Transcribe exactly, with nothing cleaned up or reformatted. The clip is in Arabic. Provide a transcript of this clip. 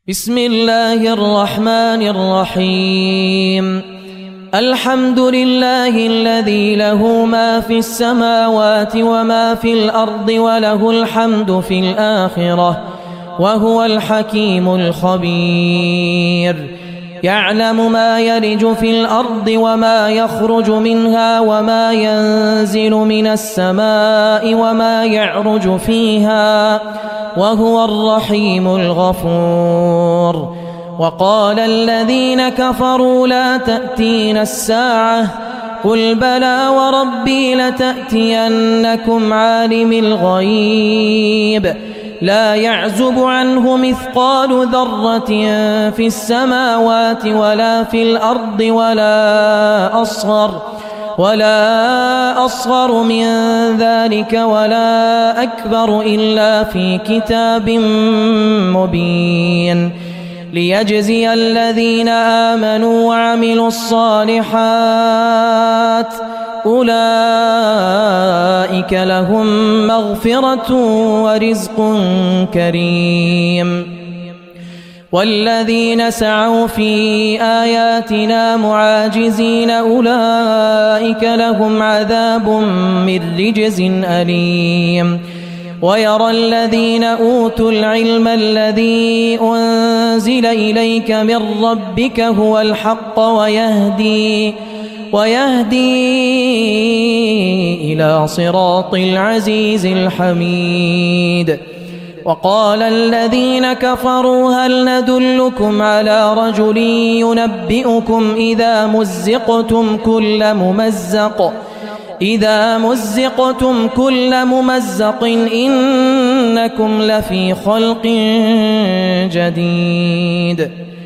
بسم الله الرحمن الرحيم. الحمد لله الذي له ما في السماوات وما في الأرض وله الحمد في الآخرة وهو الحكيم الخبير. يعلم ما يلج في الأرض وما يخرج منها وما ينزل من السماء وما يعرج فيها وهو الرحيم الغفور. وقال الذين كفروا لا تأتين الساعة قل بلى وربي لتأتينكم عالم الغيب لا يعزب عنه مثقال ذرة في السماوات ولا في الأرض ولا أصغر ولا أصغر من ذلك ولا أكبر إلا في كتاب مبين ليجزي الذين آمنوا وعملوا الصالحات أولئك لهم مغفرة ورزق كريم. والذين سعوا في آياتنا معاجزين أولئك لهم عذاب من رجز أليم. ويرى الذين أوتوا العلم الذي أنزل إليك من ربك هو الحق ويهدي ويهدي إلى صراط العزيز الحميد. وقال الذين كفروا هل ندلكم على رجل ينبئكم إذا مزقتم كل ممزق إذا مزقتم كل ممزق إنكم لفي خلق جديد.